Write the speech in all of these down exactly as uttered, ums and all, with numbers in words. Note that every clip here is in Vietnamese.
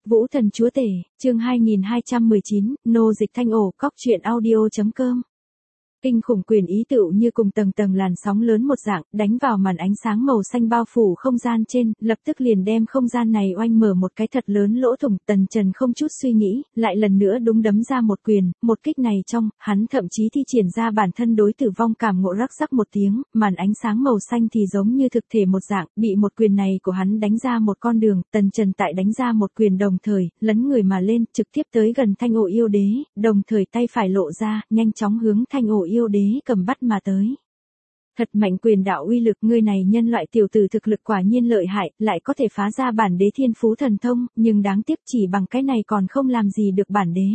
Vũ Thần Chúa Tể, chương hai nghìn hai trăm mười chín, nô dịch thanh ổ, cóc truyện audio.com. Kinh khủng quyền ý tựu như cùng tầng tầng làn sóng lớn một dạng, đánh vào màn ánh sáng màu xanh bao phủ không gian trên, lập tức liền đem không gian này oanh mở một cái thật lớn lỗ thủng. Tần Trần không chút suy nghĩ, lại lần nữa đúng đấm ra một quyền, một kích này trong, hắn thậm chí thi triển ra bản thân đối tử vong cảm ngộ rắc rắc một tiếng, màn ánh sáng màu xanh thì giống như thực thể một dạng, bị một quyền này của hắn đánh ra một con đường. Tần Trần tại đánh ra một quyền đồng thời, lấn người mà lên, trực tiếp tới gần thanh ổ yêu đế, đồng thời tay phải lộ ra, nhanh chóng hướng thanh ổ yêu đế cầm bắt mà tới. Thật mạnh quyền đạo uy lực, ngươi này nhân loại tiểu tử thực lực quả nhiên lợi hại, lại có thể phá ra bản đế thiên phú thần thông, nhưng đáng tiếc chỉ bằng cái này còn không làm gì được bản đế.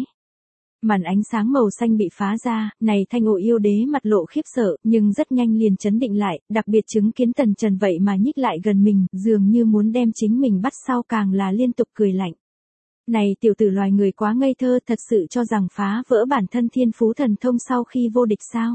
Màn ánh sáng màu xanh bị phá ra, này thanh ổ yêu đế mặt lộ khiếp sợ, nhưng rất nhanh liền chấn định lại, đặc biệt chứng kiến Tần Trần vậy mà nhích lại gần mình, dường như muốn đem chính mình bắt sau, càng là liên tục cười lạnh. Này tiểu tử loài người quá ngây thơ, thật sự cho rằng phá vỡ bản thân thiên phú thần thông sau khi vô địch sao?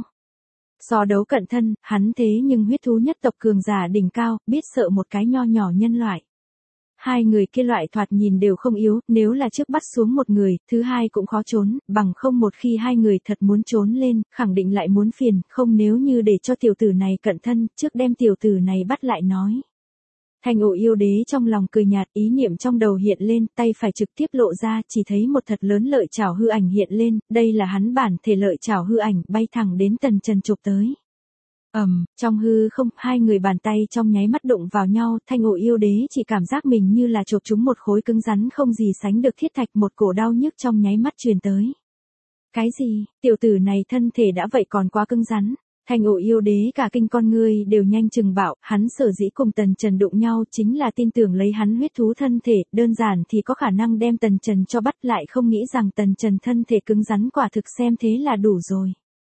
So đấu cận thân, hắn thế nhưng huyết thú nhất tộc cường giả đỉnh cao, biết sợ một cái nho nhỏ nhân loại. Hai người kia loại thoạt nhìn đều không yếu, nếu là trước bắt xuống một người, thứ hai cũng khó trốn, bằng không một khi hai người thật muốn trốn lên, khẳng định lại muốn phiền, không nếu như để cho tiểu tử này cận thân, trước đem tiểu tử này bắt lại nói. Thanh ổ yêu đế trong lòng cười nhạt, ý niệm trong đầu hiện lên, tay phải trực tiếp lộ ra, chỉ thấy một thật lớn lợi chảo hư ảnh hiện lên, đây là hắn bản thể lợi chảo hư ảnh, bay thẳng đến Tần Trần chụp tới. Ầm, um, trong hư không, hai người bàn tay trong nháy mắt đụng vào nhau, thanh ổ yêu đế chỉ cảm giác mình như là chộp trúng một khối cứng rắn không gì sánh được thiết thạch, một cổ đau nhức trong nháy mắt truyền tới. Cái gì, tiểu tử này thân thể đã vậy còn quá cứng rắn. Thanh ổ yêu đế cả kinh con ngươi đều nhanh chừng bảo, hắn sở dĩ cùng Tần Trần đụng nhau chính là tin tưởng lấy hắn huyết thú thân thể, đơn giản thì có khả năng đem Tần Trần cho bắt, lại không nghĩ rằng Tần Trần thân thể cứng rắn, quả thực xem thế là đủ rồi.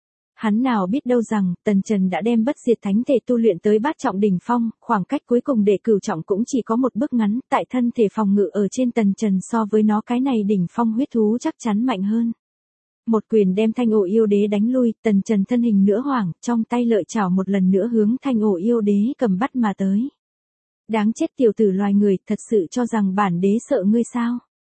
Hắn nào biết đâu rằng, Tần Trần đã đem bất diệt thánh thể tu luyện tới bát trọng đỉnh phong, khoảng cách cuối cùng để cửu trọng cũng chỉ có một bước ngắn, tại thân thể phòng ngự ở trên Tần Trần so với nó cái này đỉnh phong huyết thú chắc chắn mạnh hơn. Một quyền đem thanh ổ yêu đế đánh lui, Tần Trần thân hình nữa hoảng, trong tay lợi chảo một lần nữa hướng thanh ổ yêu đế cầm bắt mà tới. Đáng chết tiểu tử loài người, thật sự cho rằng bản đế sợ ngươi sao?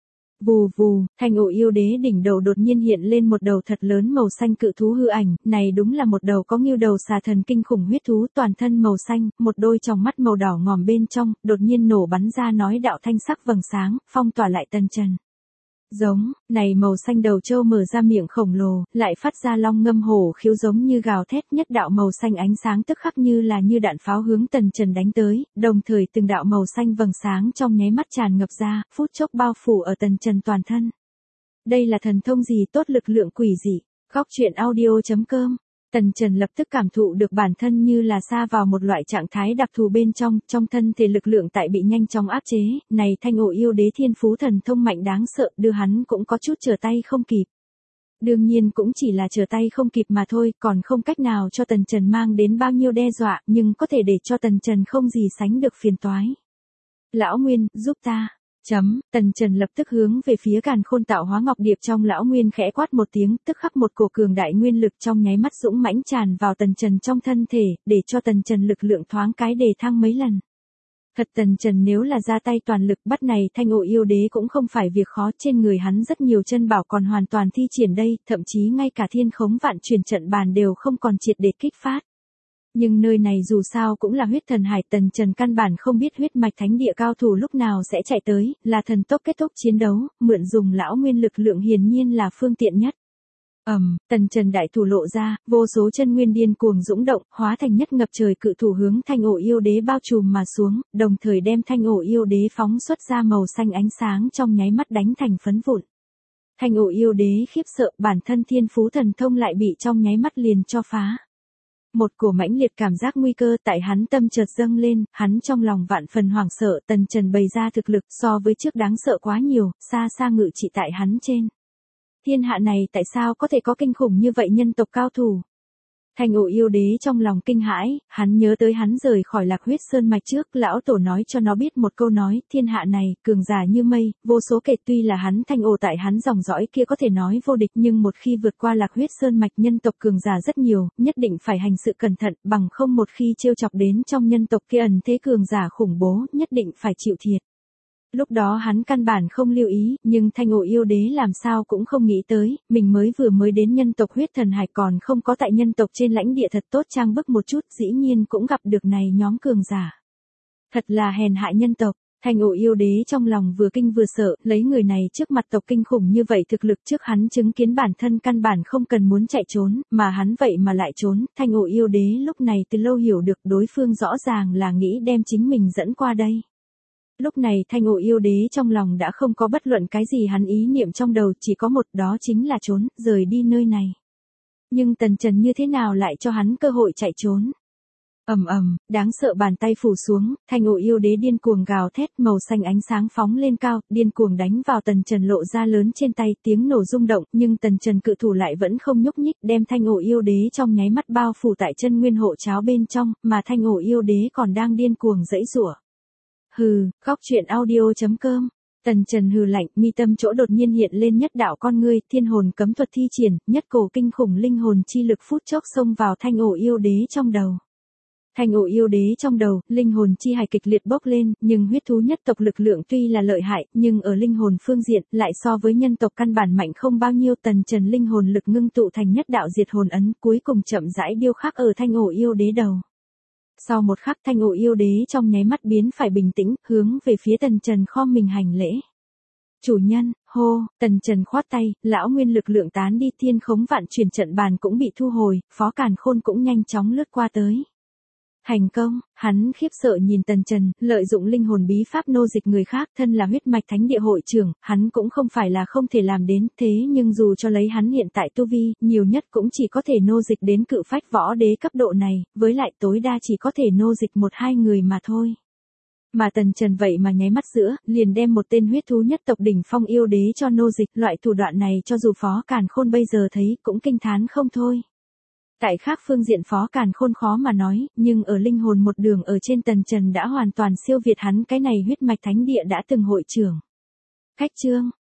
Vù vù, thanh ổ yêu đế đỉnh đầu đột nhiên hiện lên một đầu thật lớn màu xanh cự thú hư ảnh, này đúng là một đầu có nghêu đầu xà thần kinh khủng huyết thú, toàn thân màu xanh, một đôi tròng mắt màu đỏ ngòm bên trong, đột nhiên nổ bắn ra nói đạo thanh sắc vầng sáng, phong tỏa lại Tần Trần. Giống, này màu xanh đầu trâu mở ra miệng khổng lồ, lại phát ra long ngâm hổ khiếu giống như gào thét, nhất đạo màu xanh ánh sáng tức khắc như là như đạn pháo hướng Tần Trần đánh tới, đồng thời từng đạo màu xanh vầng sáng trong nháy mắt tràn ngập ra, phút chốc bao phủ ở Tần Trần toàn thân. Đây là thần thông gì tốt, lực lượng quỷ dị, góc truyện audio.com. Tần Trần lập tức cảm thụ được bản thân như là sa vào một loại trạng thái đặc thù bên trong, trong thân thể lực lượng tại bị nhanh chóng áp chế, này thanh ổ yêu đế thiên phú thần thông mạnh đáng sợ, đưa hắn cũng có chút trở tay không kịp. Đương nhiên cũng chỉ là trở tay không kịp mà thôi, còn không cách nào cho Tần Trần mang đến bao nhiêu đe dọa, nhưng có thể để cho Tần Trần không gì sánh được phiền toái. Lão Nguyên, giúp ta. Chấm, Tần Trần lập tức hướng về phía càn khôn tạo hóa ngọc điệp trong lão Nguyên khẽ quát một tiếng, tức khắc một cổ cường đại nguyên lực trong nháy mắt dũng mãnh tràn vào Tần Trần trong thân thể, để cho Tần Trần lực lượng thoáng cái đề thăng mấy lần. Thật Tần Trần nếu là ra tay toàn lực bắt này thanh ổ yêu đế cũng không phải việc khó, trên người hắn rất nhiều chân bảo còn hoàn toàn thi triển đây, thậm chí ngay cả thiên khống vạn truyền trận bàn đều không còn triệt để kích phát. Nhưng nơi này dù sao cũng là huyết thần hải, Tần Trần căn bản không biết huyết mạch thánh địa cao thủ lúc nào sẽ chạy tới, là thần tốc kết thúc chiến đấu, mượn dùng lão nguyên lực lượng hiển nhiên là phương tiện nhất. Ầm, um, Tần Trần đại thủ lộ ra, vô số chân nguyên điên cuồng dũng động, hóa thành nhất ngập trời cự thủ hướng thanh ổ yêu đế bao trùm mà xuống, đồng thời đem thanh ổ yêu đế phóng xuất ra màu xanh ánh sáng trong nháy mắt đánh thành phấn vụn. Thanh ổ yêu đế khiếp sợ, bản thân thiên phú thần thông lại bị trong nháy mắt liền cho phá. Một cổ mãnh liệt cảm giác nguy cơ tại hắn tâm chợt dâng lên, hắn trong lòng vạn phần hoảng sợ, Tần Trần bày ra thực lực so với trước đáng sợ quá nhiều, xa xa ngự trị tại hắn trên. Thiên hạ này tại sao có thể có kinh khủng như vậy nhân tộc cao thủ? Thanh ổ yêu đế trong lòng kinh hãi, hắn nhớ tới hắn rời khỏi Lạc Huyết Sơn mạch trước, lão tổ nói cho nó biết một câu nói, thiên hạ này, cường giả như mây, vô số kể, tuy là hắn thanh ổ tại hắn dòng dõi kia có thể nói vô địch, nhưng một khi vượt qua Lạc Huyết Sơn mạch nhân tộc cường giả rất nhiều, nhất định phải hành sự cẩn thận, bằng không một khi trêu chọc đến trong nhân tộc kia ẩn thế cường giả khủng bố, nhất định phải chịu thiệt. Lúc đó hắn căn bản không lưu ý, nhưng Thanh Ổ Yêu Đế làm sao cũng không nghĩ tới, mình mới vừa mới đến nhân tộc huyết thần hải còn không có tại nhân tộc trên lãnh địa thật tốt trang bức một chút, dĩ nhiên cũng gặp được này nhóm cường giả. Thật là hèn hạ nhân tộc. Thanh Ổ Yêu Đế trong lòng vừa kinh vừa sợ, lấy người này trước mặt tộc kinh khủng như vậy thực lực trước hắn chứng kiến bản thân căn bản không cần muốn chạy trốn, mà hắn vậy mà lại trốn. Thanh Ổ Yêu Đế lúc này từ lâu hiểu được đối phương rõ ràng là nghĩ đem chính mình dẫn qua đây. Lúc này Thanh Ổ Yêu Đế trong lòng đã không có bất luận cái gì hắn ý niệm trong đầu, chỉ có một, đó chính là trốn, rời đi nơi này. Nhưng Tần Trần như thế nào lại cho hắn cơ hội chạy trốn? Ầm ầm, đáng sợ bàn tay phủ xuống, Thanh Ổ Yêu Đế điên cuồng gào thét, màu xanh ánh sáng phóng lên cao, điên cuồng đánh vào Tần Trần lộ ra lớn trên tay, tiếng nổ rung động, nhưng Tần Trần cự thủ lại vẫn không nhúc nhích, đem Thanh Ổ Yêu Đế trong nháy mắt bao phủ tại chân nguyên hộ cháo bên trong, mà Thanh Ổ Yêu Đế còn đang điên cuồng giãy giụa. Hừ, góc truyện audio chấm com. Tần Trần hừ lạnh, mi tâm chỗ đột nhiên hiện lên nhất đạo con ngươi, thiên hồn cấm thuật thi triển, nhất cổ kinh khủng linh hồn chi lực phút chốc xông vào Thanh Ổ Yêu Đế trong đầu. Thanh Ổ Yêu Đế trong đầu, linh hồn chi hải kịch liệt bốc lên, nhưng huyết thú nhất tộc lực lượng tuy là lợi hại, nhưng ở linh hồn phương diện, lại so với nhân tộc căn bản mạnh không bao nhiêu. Tần Trần linh hồn lực ngưng tụ thành nhất đạo diệt hồn ấn, cuối cùng chậm rãi điêu khắc ở Thanh Ổ Yêu Đế đầu. Sau một khắc Thanh Ổ Yêu Đế trong nháy mắt biến phải bình tĩnh, hướng về phía Tần Trần khom mình hành lễ. Chủ nhân, hô, Tần Trần khoát tay, lão nguyên lực lượng tán đi, thiên khống vạn chuyển trận bàn cũng bị thu hồi, Phó Càn Khôn cũng nhanh chóng lướt qua tới. Thành công, hắn khiếp sợ nhìn Tần Trần, lợi dụng linh hồn bí pháp nô dịch người khác, thân là huyết mạch thánh địa hội trưởng, hắn cũng không phải là không thể làm đến, thế nhưng dù cho lấy hắn hiện tại tu vi, nhiều nhất cũng chỉ có thể nô dịch đến cự phách võ đế cấp độ này, với lại tối đa chỉ có thể nô dịch một hai người mà thôi. Mà Tần Trần vậy mà nháy mắt giữa, liền đem một tên huyết thú nhất tộc đỉnh phong yêu đế cho nô dịch, loại thủ đoạn này cho dù Phó Càn Khôn bây giờ thấy cũng kinh thán không thôi. Tại khác phương diện Phó Càn Khôn khó mà nói, nhưng ở linh hồn một đường ở trên Tần Trần đã hoàn toàn siêu việt hắn cái này huyết mạch thánh địa đã từng hội trưởng. Khách chương,